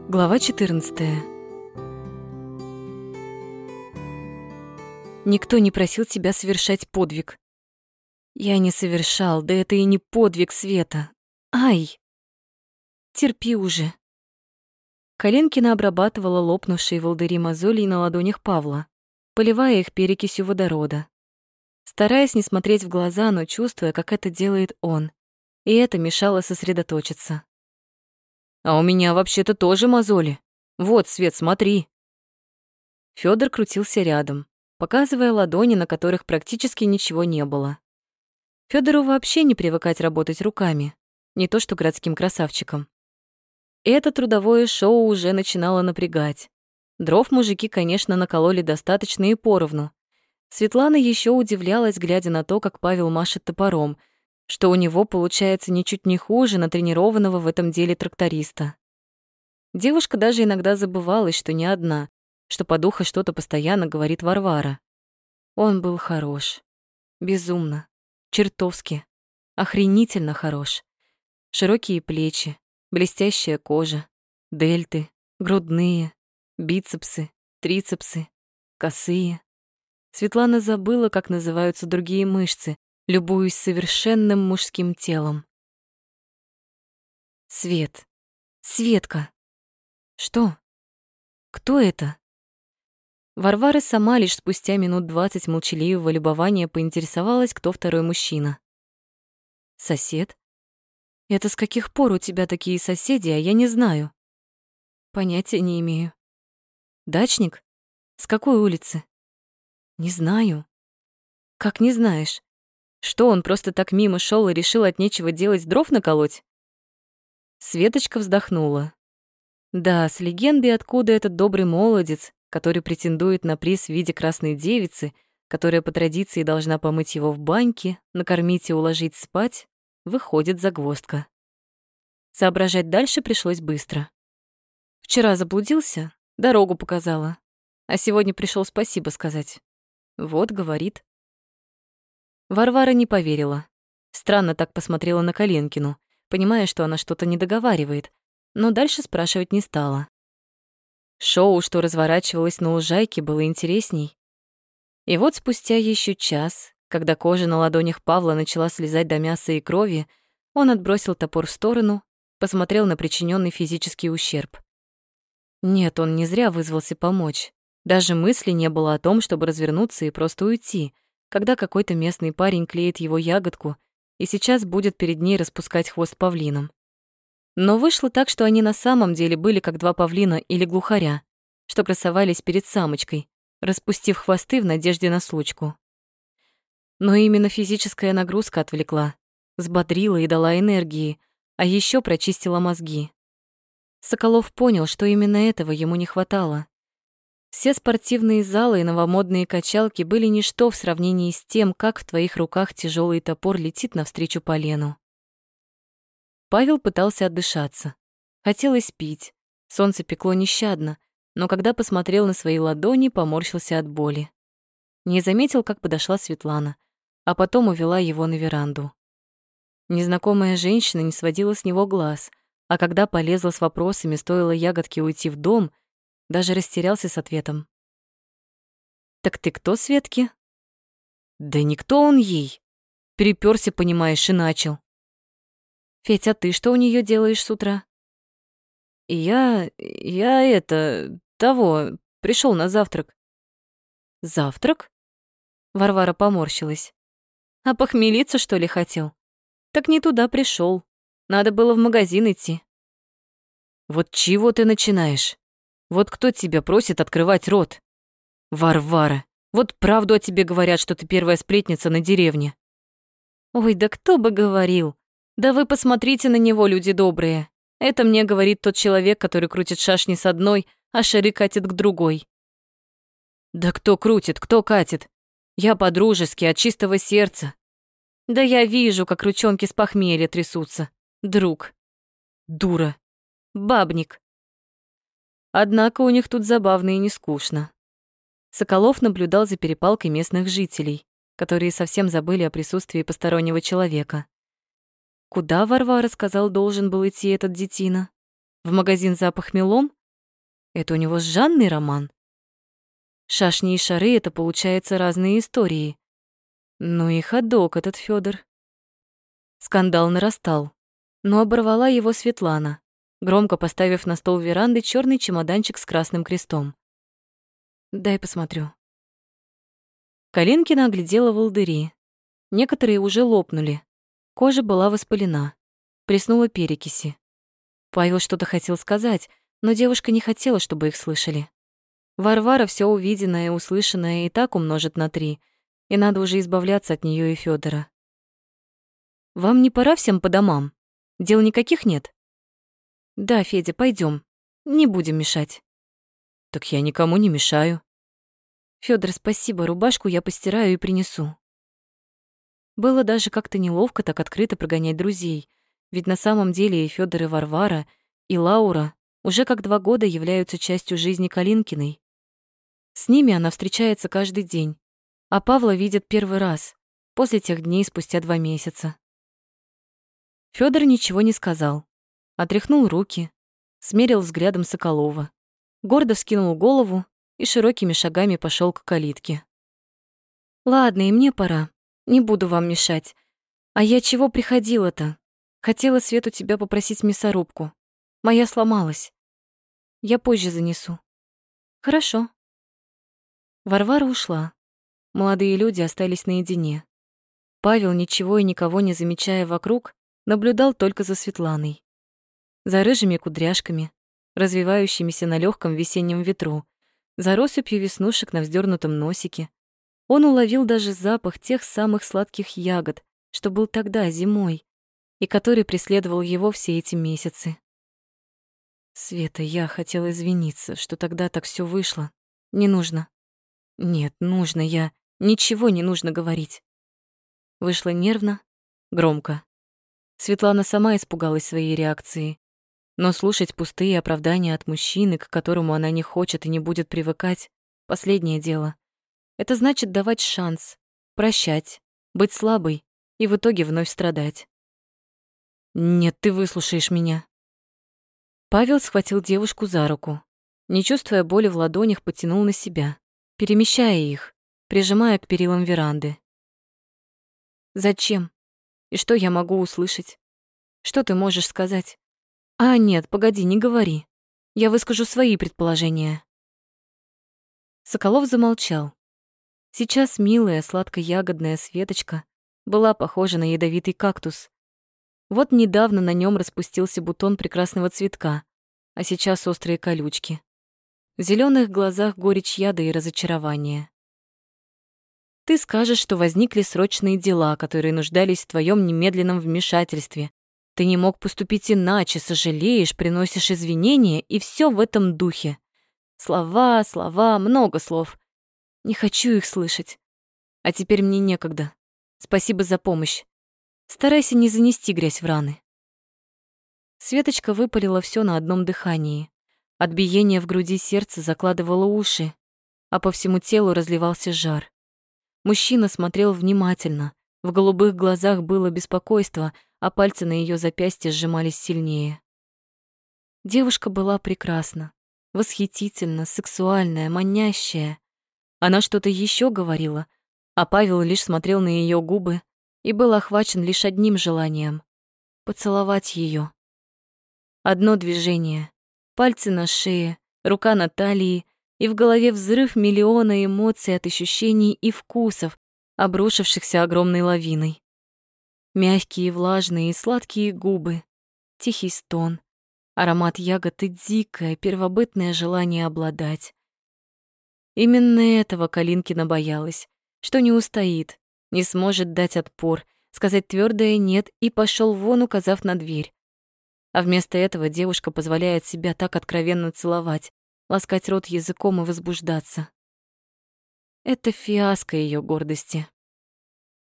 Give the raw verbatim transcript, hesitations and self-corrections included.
Глава четырнадцатая. Никто не просил тебя совершать подвиг. Я не совершал, да это и не подвиг, Света. Ай! Терпи уже. Коленкина обрабатывала лопнувшие волдыри мозолей на ладонях Павла, поливая их перекисью водорода. Стараясь не смотреть в глаза, но чувствуя, как это делает он. И это мешало сосредоточиться. «А у меня вообще-то тоже мозоли. Вот, Свет, смотри». Фёдор крутился рядом, показывая ладони, на которых практически ничего не было. Фёдору вообще не привыкать работать руками, не то что городским красавчикам. Это трудовое шоу уже начинало напрягать. Дров мужики, конечно, накололи достаточно и поровну. Светлана еще удивлялась, глядя на то, как Павел машет топором, что у него получается ничуть не хуже натренированного в этом деле тракториста. Девушка даже иногда забывалась, что не одна, что под ухо что-то постоянно говорит Варвара. Он был хорош. Безумно. Чертовски. Охренительно хорош. Широкие плечи, блестящая кожа, дельты, грудные, бицепсы, трицепсы, косые. Светлана забыла, как называются другие мышцы, любуясь совершенным мужским телом. Свет. Светка. Что? Кто это? Варвара сама лишь спустя минут двадцать молчаливого любования поинтересовалась, кто второй мужчина. Сосед? Это с каких пор у тебя такие соседи, а я не знаю? Понятия не имею. Дачник? С какой улицы? Не знаю. Как не знаешь? Что, он просто так мимо шел и решил от нечего делать дров наколоть? Светочка вздохнула. Да, с легендой, откуда этот добрый молодец, который претендует на приз в виде красной девицы, которая по традиции должна помыть его в баньке, накормить и уложить спать, выходит загвоздка. Соображать дальше пришлось быстро. Вчера заблудился, дорогу показала, а сегодня пришел спасибо сказать. Вот, говорит. Варвара не поверила. Странно так посмотрела на Коленкину, понимая, что она что-то не договаривает, но дальше спрашивать не стала. Шоу, что разворачивалось на лужайке, было интересней. И вот спустя еще час, когда кожа на ладонях Павла начала слезать до мяса и крови, он отбросил топор в сторону, посмотрел на причиненный физический ущерб. Нет, он не зря вызвался помочь. Даже мысли не было о том, чтобы развернуться и просто уйти, когда какой-то местный парень клеит его ягодку и сейчас будет перед ней распускать хвост павлином. Но вышло так, что они на самом деле были как два павлина или глухаря, что красовались перед самочкой, распустив хвосты в надежде на случку. Но именно физическая нагрузка отвлекла, взбодрила и дала энергии, а еще прочистила мозги. Соколов понял, что именно этого ему не хватало. Все спортивные залы и новомодные качалки были ничто в сравнении с тем, как в твоих руках тяжелый топор летит навстречу полену. Павел пытался отдышаться. Хотелось пить. Солнце пекло нещадно, но когда посмотрел на свои ладони, поморщился от боли. Не заметил, как подошла Светлана, а потом увела его на веранду. Незнакомая женщина не сводила с него глаз, а когда полезла с вопросами, стоило ягодке уйти в дом, даже растерялся с ответом. «Так ты кто, Светке?» «Да никто он ей!» Перепёрся, понимаешь, и начал. «Федь, а ты что у нее делаешь с утра?» «Я... я это... того... пришел на завтрак». «Завтрак?» Варвара поморщилась. «А похмелиться, что ли, хотел? Так не туда пришел. Надо было в магазин идти». «Вот чего ты начинаешь? Вот кто тебя просит открывать рот? Варвара, вот правду о тебе говорят, что ты первая сплетница на деревне». «Ой, да кто бы говорил. Да вы посмотрите на него, люди добрые. Это мне говорит тот человек, который крутит шашни с одной, а шары катит к другой». «Да кто крутит, кто катит? Я по-дружески, от чистого сердца». «Да я вижу, как ручонки с похмелья трясутся. Друг. Дура. Бабник». Однако у них тут забавно и не скучно. Соколов наблюдал за перепалкой местных жителей, которые совсем забыли о присутствии постороннего человека. Куда, Варвара сказал, должен был идти этот детина? В магазин за похмелом? Это у него с Жанной роман? Шашни и шары — это, получается, разные истории. Ну и ходок этот Фёдор. Скандал нарастал, но оборвала его Светлана, громко поставив на стол веранды черный чемоданчик с красным крестом. «Дай посмотрю». Калинкина оглядела волдыри. Некоторые уже лопнули. Кожа была воспалена. Приснула перекиси. Павел что-то хотел сказать, но девушка не хотела, чтобы их слышали. Варвара все увиденное и услышанное и так умножит на три, и надо уже избавляться от нее и Федора. «Вам не пора всем по домам? Дел никаких нет?» «Да, Федя, пойдем. Не будем мешать». «Так я никому не мешаю». «Фёдор, спасибо, рубашку я постираю и принесу». Было даже как-то неловко так открыто прогонять друзей, ведь на самом деле и Фёдор, и Варвара, и Лаура уже как два года являются частью жизни Калинкиной. С ними она встречается каждый день, а Павла видит первый раз, после тех дней спустя два месяца. Фёдор ничего не сказал, отряхнул руки, смерил взглядом Соколова, гордо вскинул голову и широкими шагами пошел к калитке. «Ладно, и мне пора, не буду вам мешать. А я чего приходила-то? Хотела Свету тебя попросить мясорубку. Моя сломалась. Я позже занесу». «Хорошо». Варвара ушла. Молодые люди остались наедине. Павел, ничего и никого не замечая вокруг, наблюдал только за Светланой. За рыжими кудряшками, развивающимися на легком весеннем ветру, за россыпью веснушек на вздернутом носике. Он уловил даже запах тех самых сладких ягод, что был тогда, зимой, и который преследовал его все эти месяцы. «Света, я хотела извиниться, что тогда так все вышло. Не нужно». «Нет, нужно, я... Ничего не нужно говорить». Вышло нервно, громко. Светлана сама испугалась своей реакции. Но слушать пустые оправдания от мужчины, к которому она не хочет и не будет привыкать, последнее дело. Это значит давать шанс, прощать, быть слабой и в итоге вновь страдать. «Нет, ты выслушаешь меня». Павел схватил девушку за руку. Не чувствуя боли в ладонях, потянул на себя, перемещая их, прижимая к перилам веранды. «Зачем? И что я могу услышать? Что ты можешь сказать? А, нет, погоди, не говори. Я выскажу свои предположения». Соколов замолчал. Сейчас милая сладко-ягодная Светочка была похожа на ядовитый кактус. Вот недавно на нем распустился бутон прекрасного цветка, а сейчас острые колючки. В зеленых глазах горечь яда и разочарование. Ты скажешь, что возникли срочные дела, которые нуждались в твоем немедленном вмешательстве. Ты не мог поступить иначе, сожалеешь, приносишь извинения, и все в этом духе. Слова, слова, много слов. Не хочу их слышать. А теперь мне некогда. Спасибо за помощь. Старайся не занести грязь в раны. Светочка выпалила все на одном дыхании. От биения в груди сердце закладывало уши, а по всему телу разливался жар. Мужчина смотрел внимательно. В голубых глазах было беспокойство, а пальцы на ее запястье сжимались сильнее. Девушка была прекрасна, восхитительна, сексуальная, манящая. Она что-то еще говорила, а Павел лишь смотрел на ее губы и был охвачен лишь одним желанием — поцеловать ее. Одно движение, пальцы на шее, рука на талии, и в голове взрыв миллиона эмоций от ощущений и вкусов, обрушившихся огромной лавиной. Мягкие, влажные и сладкие губы, тихий стон, аромат ягод и дикое, первобытное желание обладать. Именно этого Калинкина боялась, что не устоит, не сможет дать отпор, сказать твердое «нет» и пошел вон, указав на дверь. А вместо этого девушка позволяет себя так откровенно целовать, ласкать рот языком и возбуждаться. Это фиаско ее гордости.